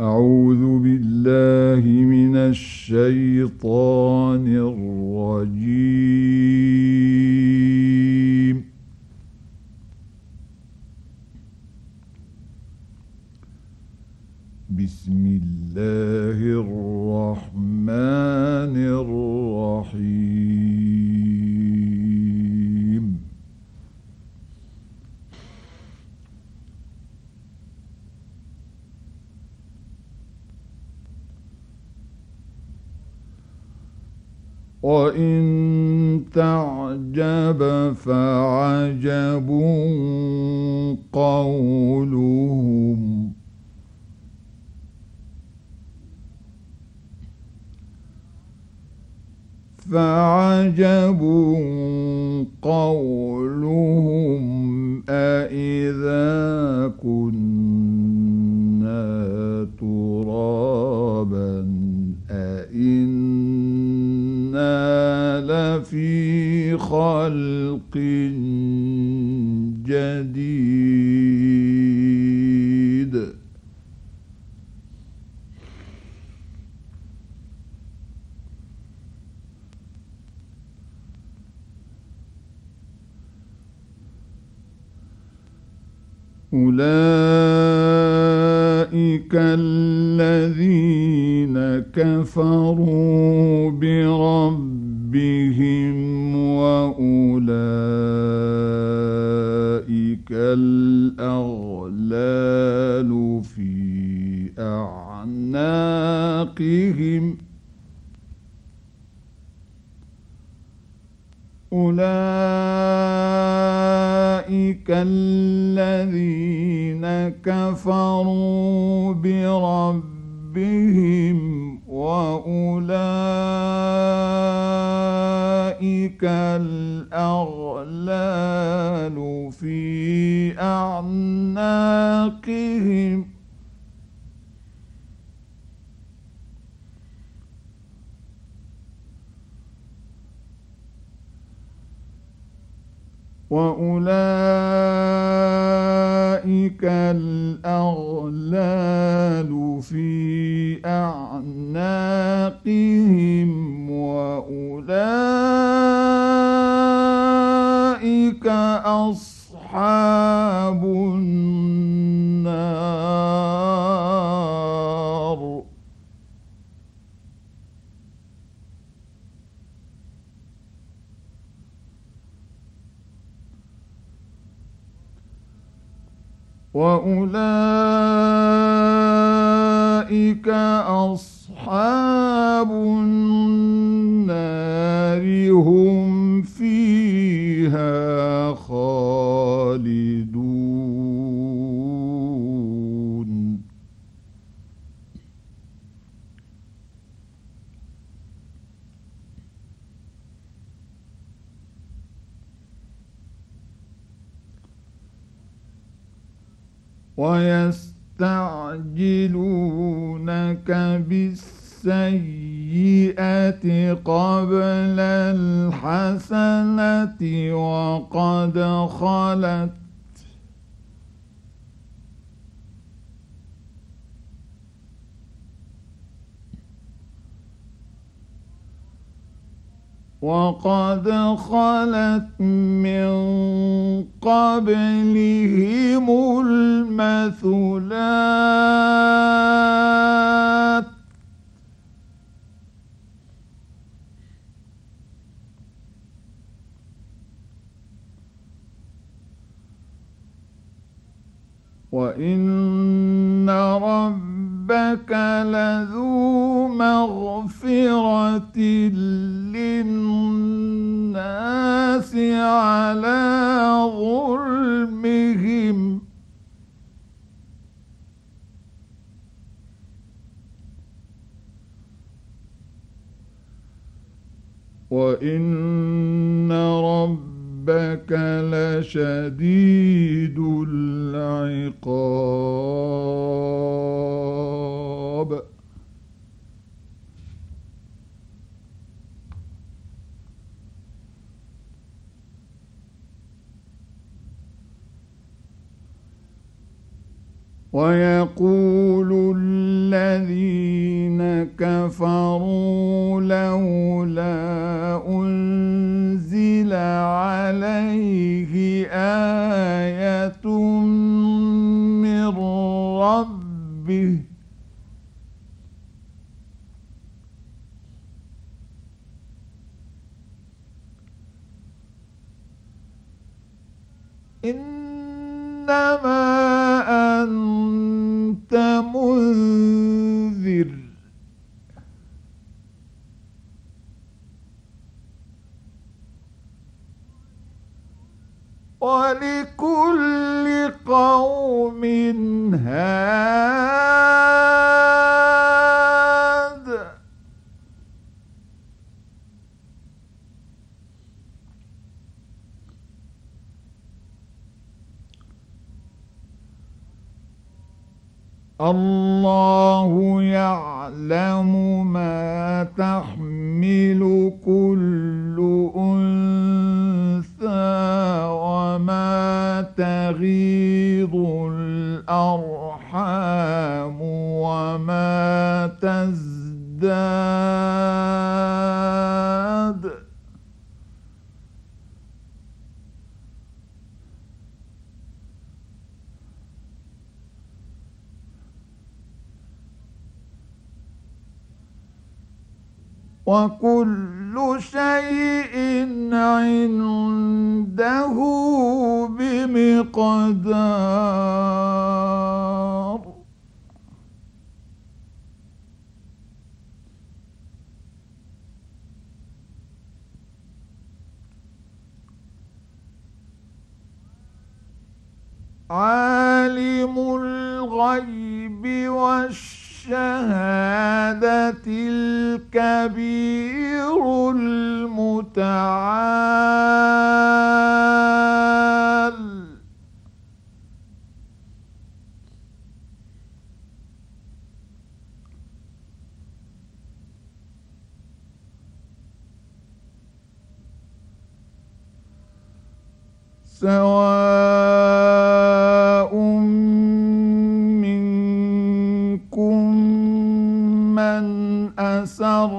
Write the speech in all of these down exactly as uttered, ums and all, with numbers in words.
أعوذ بالله من الشيطان الرجيم. بسم الله الرحمن الرحيم. وإن تعجب فعجب قولهم فعجب قولهم أإذا كنا ترابا أإنا لفي خلق جديد. أولئك الذين كفروا بربهم وأولئك الأغلال في أعناقهم أولئك الذين كفروا بربهم وأولئك الأغلال في أعناقهم وأولئك الأغلال في أعناقهم وأولئك أصحاب النار. وأولئك أصحاب النار هم فيها خالدون. ويستعجلونك بالسيئة قبل الحسنة وقد خلت وقد خلت من قبلهم المثلات وإن ربك لذو مغفرة للناس على ظلمهم وإن ربك لشديد العقاب. ويقول الذين كفروا لولا أنزل عليه آية من ربه إنما أنت منذر ولكل قوم هاد الله يعلم ما تحمل كل أنثى وما تغيض الأرحام وما تزداد وكل شيء عنده بمقدار عالم الغيب والشهادة الكبير المتعال سواء منكم من أسر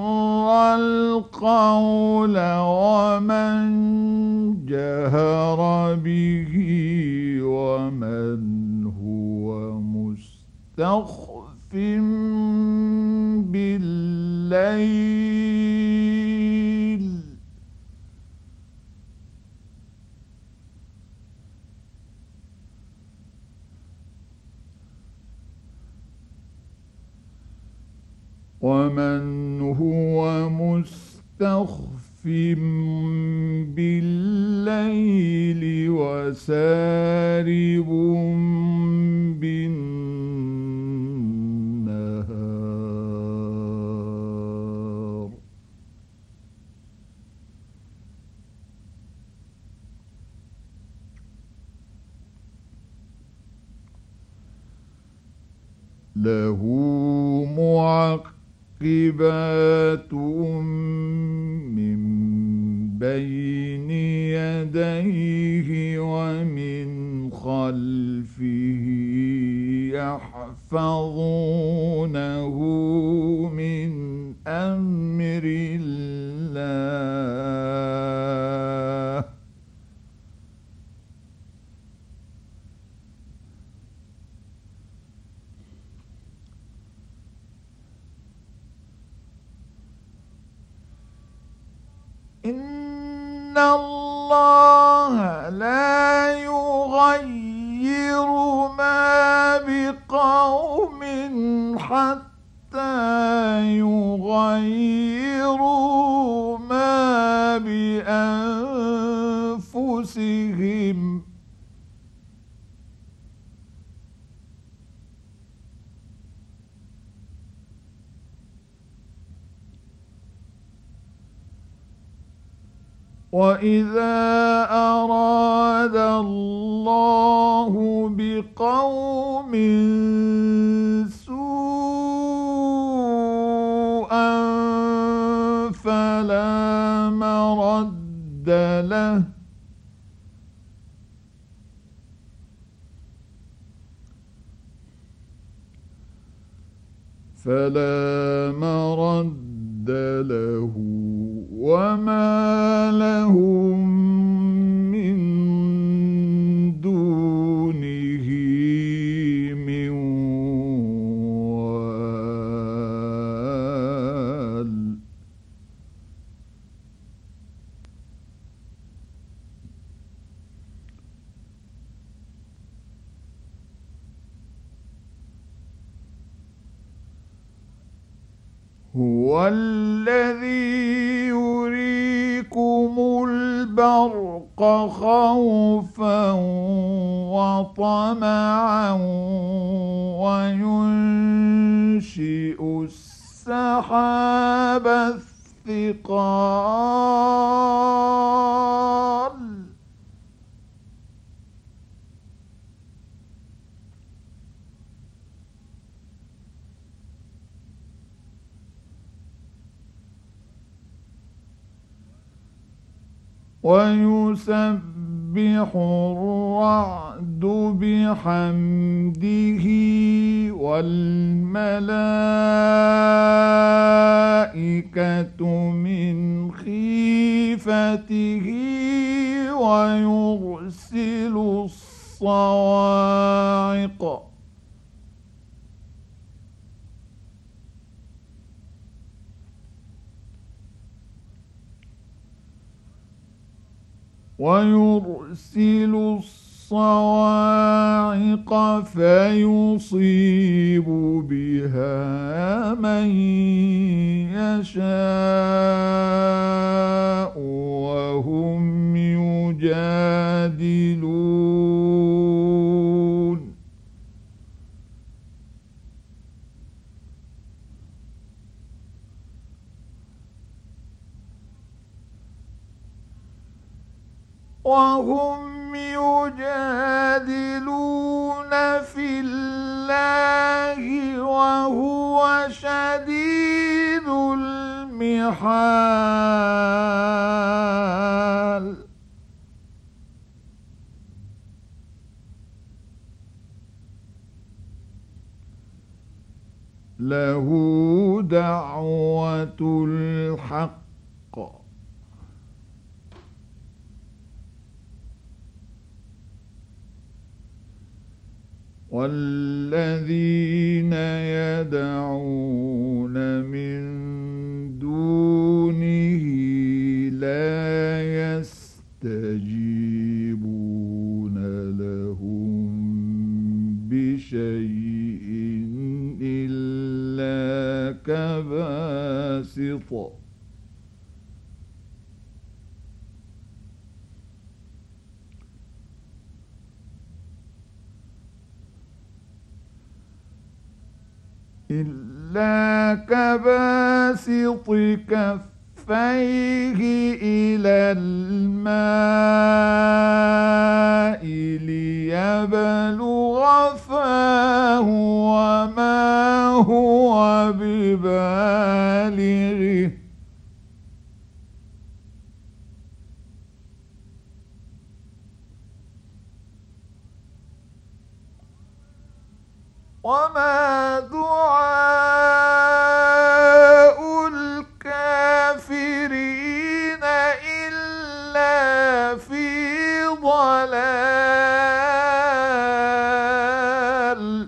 القول ومن جهر به ومن هو مستخف بالليل ومن هو مستخف بالليل وسارب بالنهار له معقبات من بين يديه ومن خلفه يحفظونه من أمر الله إن الله لا يغير ما بقوم حتى يغيروا ما بأنفسهم وإذا أراد الله بقوم سوءا فلا مرد له فلا مرد له وما لهم من دونه من وال. هو الذي يريكم البرق خوفا وطمعا وينشئ السحاب الثقال ويسبح الرعد بحمده والملائكة من خيفته ويرسل الصواعق ويرسل الصواعق فيصيب بها من يشاء وهم يجادلون. وهم يجادلون في الله وهو شديد المحال. له دعوة الحق والذين يدعون من دونه لا يستجيبون لهم بشيء إلا كباسط إلا كباسط كفيه إلى الماء ليبلغ فاه وما هو ببالغه وما دعاء الكافرين إلا في ضلال.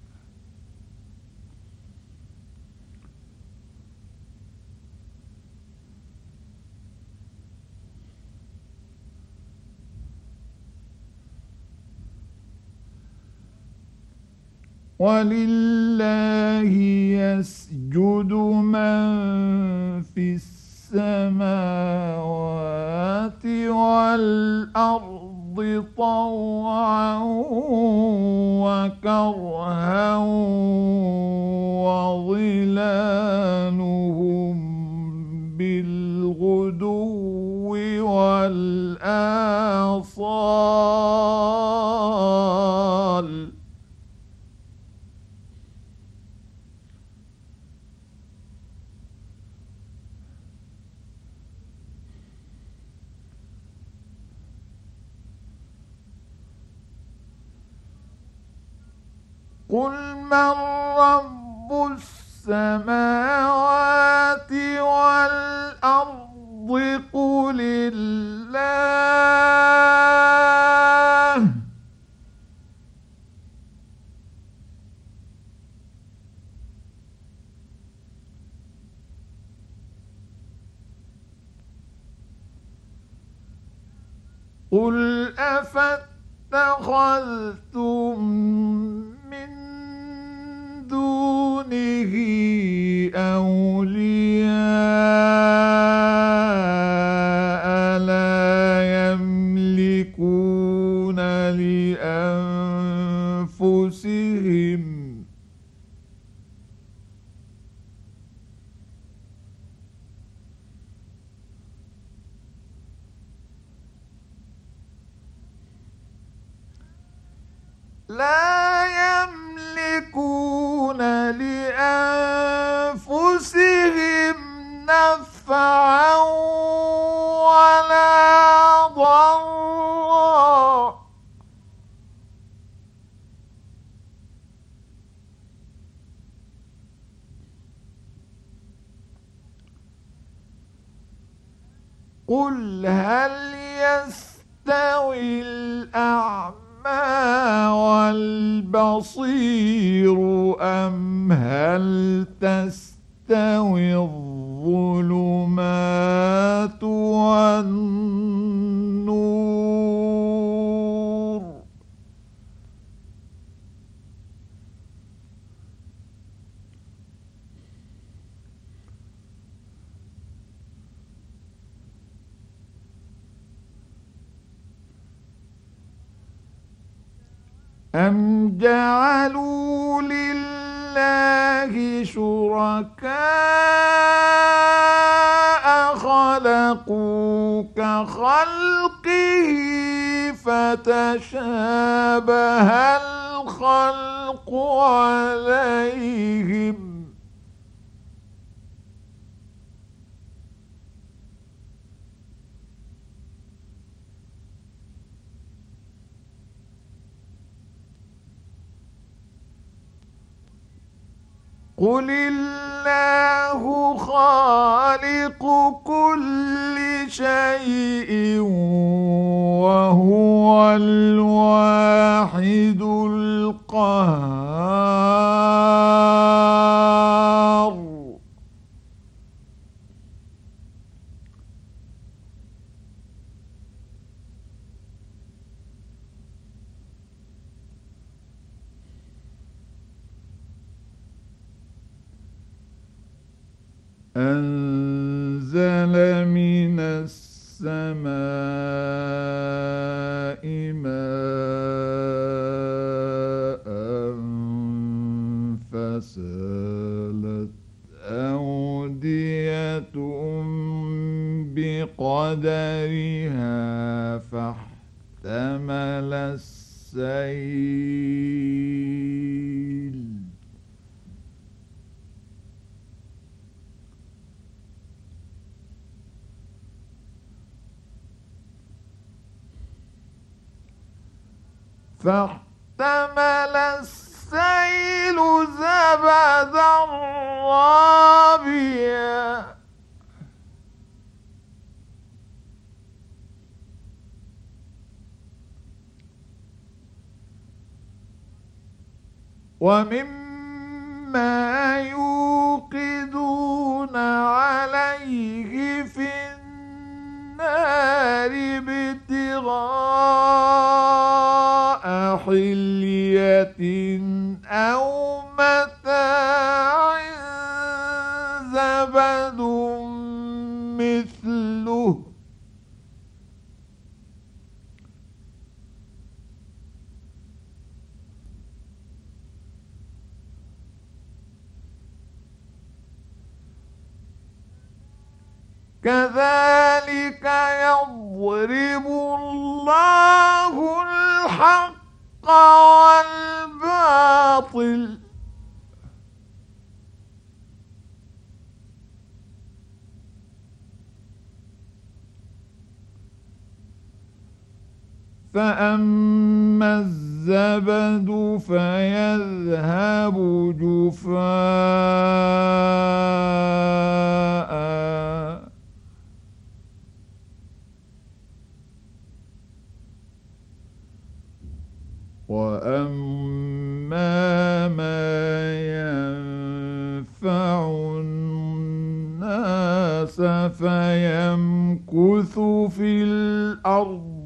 ولله يسجد من في السماوات والأرض طوعا وكرها وظلالهم بالغدو والآصال. قل من رب السماوات السماوات والأرض قل الله قل أفاتخذتم من دونه أولياء لا يملكون لأنفسهم لا يملكون لأنفسهم نفعا ولا ضرا قل هل يستوي الأعمى والبصير أم هل تستوي الظلمات والنور أم جعلوا لله شركاء خلقوا كخلقه فتشابه الخلق عليهم قل الله خالق كل شيء وهو الواحد القهار أنزل من السماء ماء فسالت أودية بقدرها فاحتمل السيل فاحتمل السيل زبدا رابيا ومما يوقدون عليه في النار ابتغاء حلية أو متاع زبد مثله كذلك يضرب الله الحق والباطل فأما الزبد فيذهب جفاء وأما ما ينفع الناس فيمكث في الأرض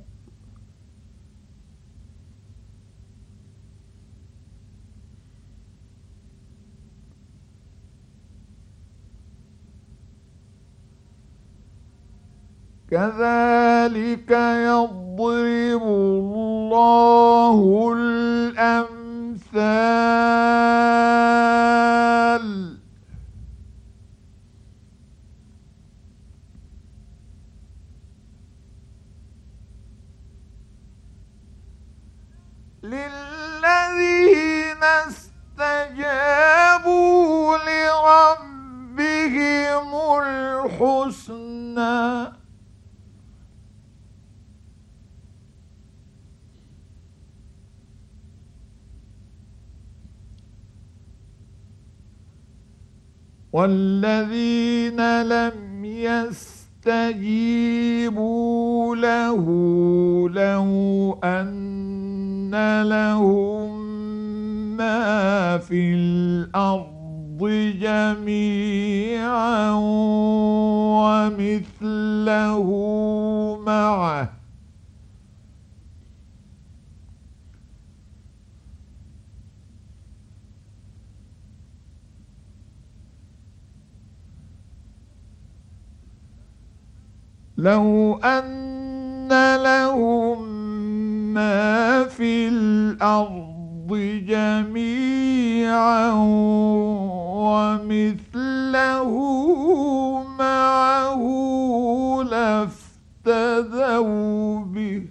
كذلك يضرب الله الأمثال للذين استجابوا لربهم الحسنى والذين لم يستجيبوا له لو أن لهم ما في الأرض جميعا ومثله معه لو أن لهم ما في الأرض جميعا ومثله معه لافتدوا به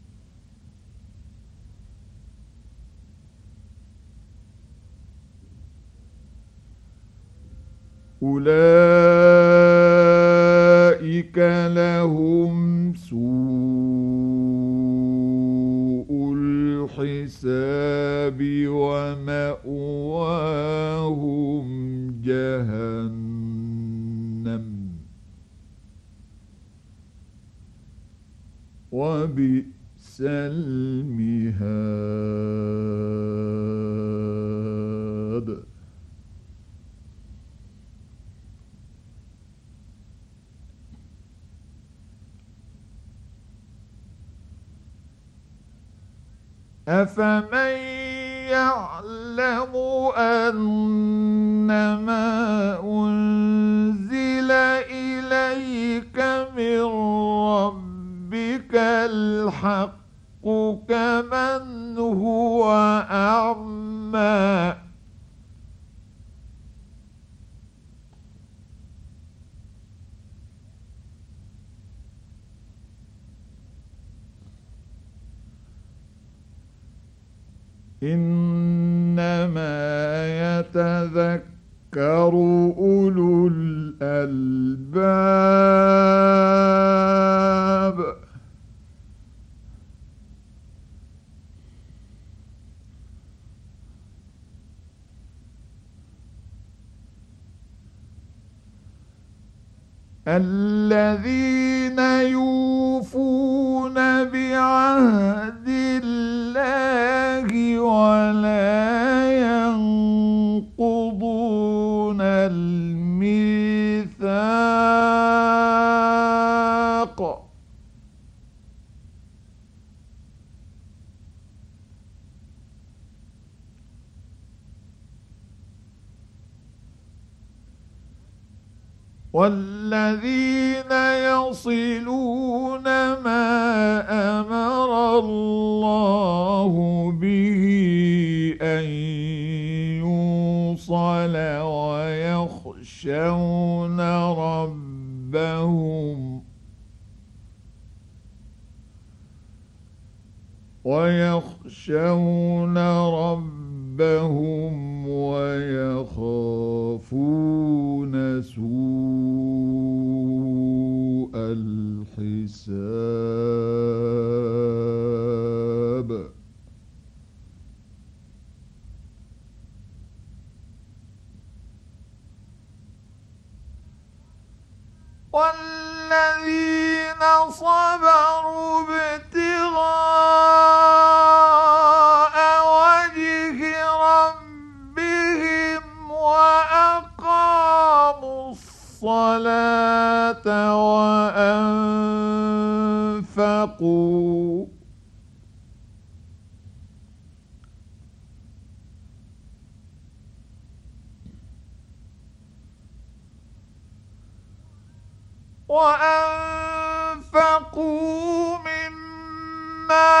أولئك لهم سوء الحساب ومأواهم جهنم وبئس المهاد أفمن يعلم أنما أنزل إليك من ربك الحق كمن هو أعمى إنما يتذكر أولو الألباب الذين يوفون بعهد الله ولا ينقضون الميثاق والذين يصلون ما أمر الله به أن يوصل ويخشون ربهم ويخشون ربهم ويخافون سوء الحساب والذين صبروا ابتغاء وجه ربهم وأقاموا الصلاة وأنفقوا وأنفقوا مما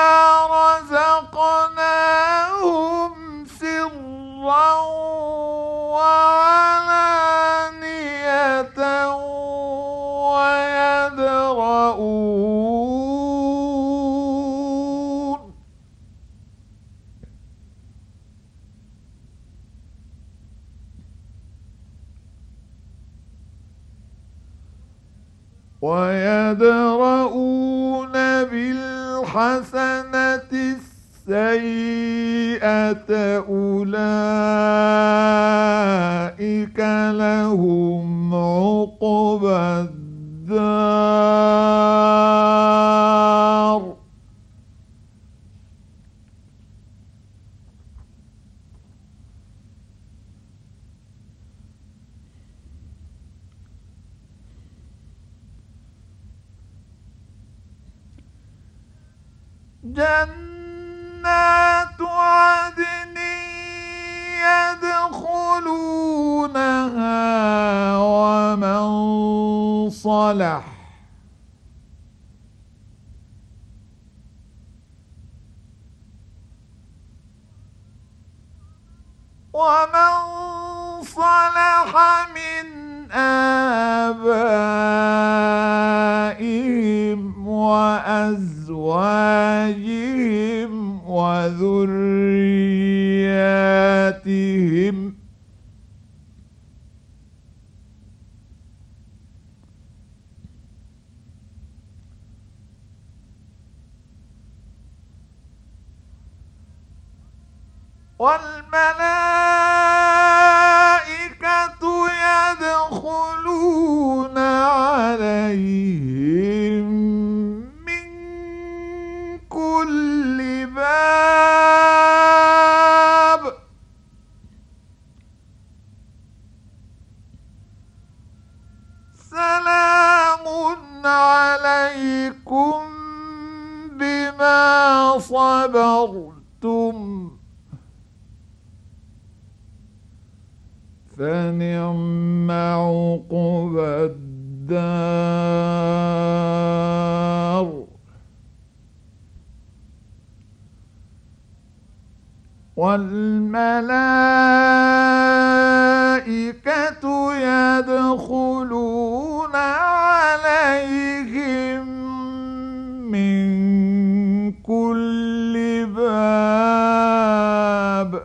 رزقناهم سرا وعلانية ويدرؤون ويدرؤون بالحسنة السيئة أولئك لهم عقبى الدار جنات عدن يدخلونها ومن صلح ومن صلح من آبائهم وأزواجهم وذرياتهم والملائكة يدخلون عليهم من كل باب سلام عليكم بما صبرتم فنعم عقبى الدار والملائكة يدخلون عليهم من كل باب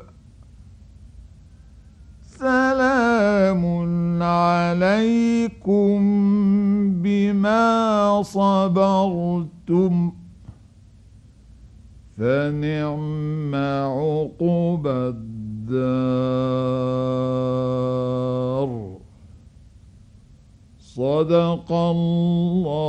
سلام عليكم بما صبرتم فنعم عقبى الدار صدق الله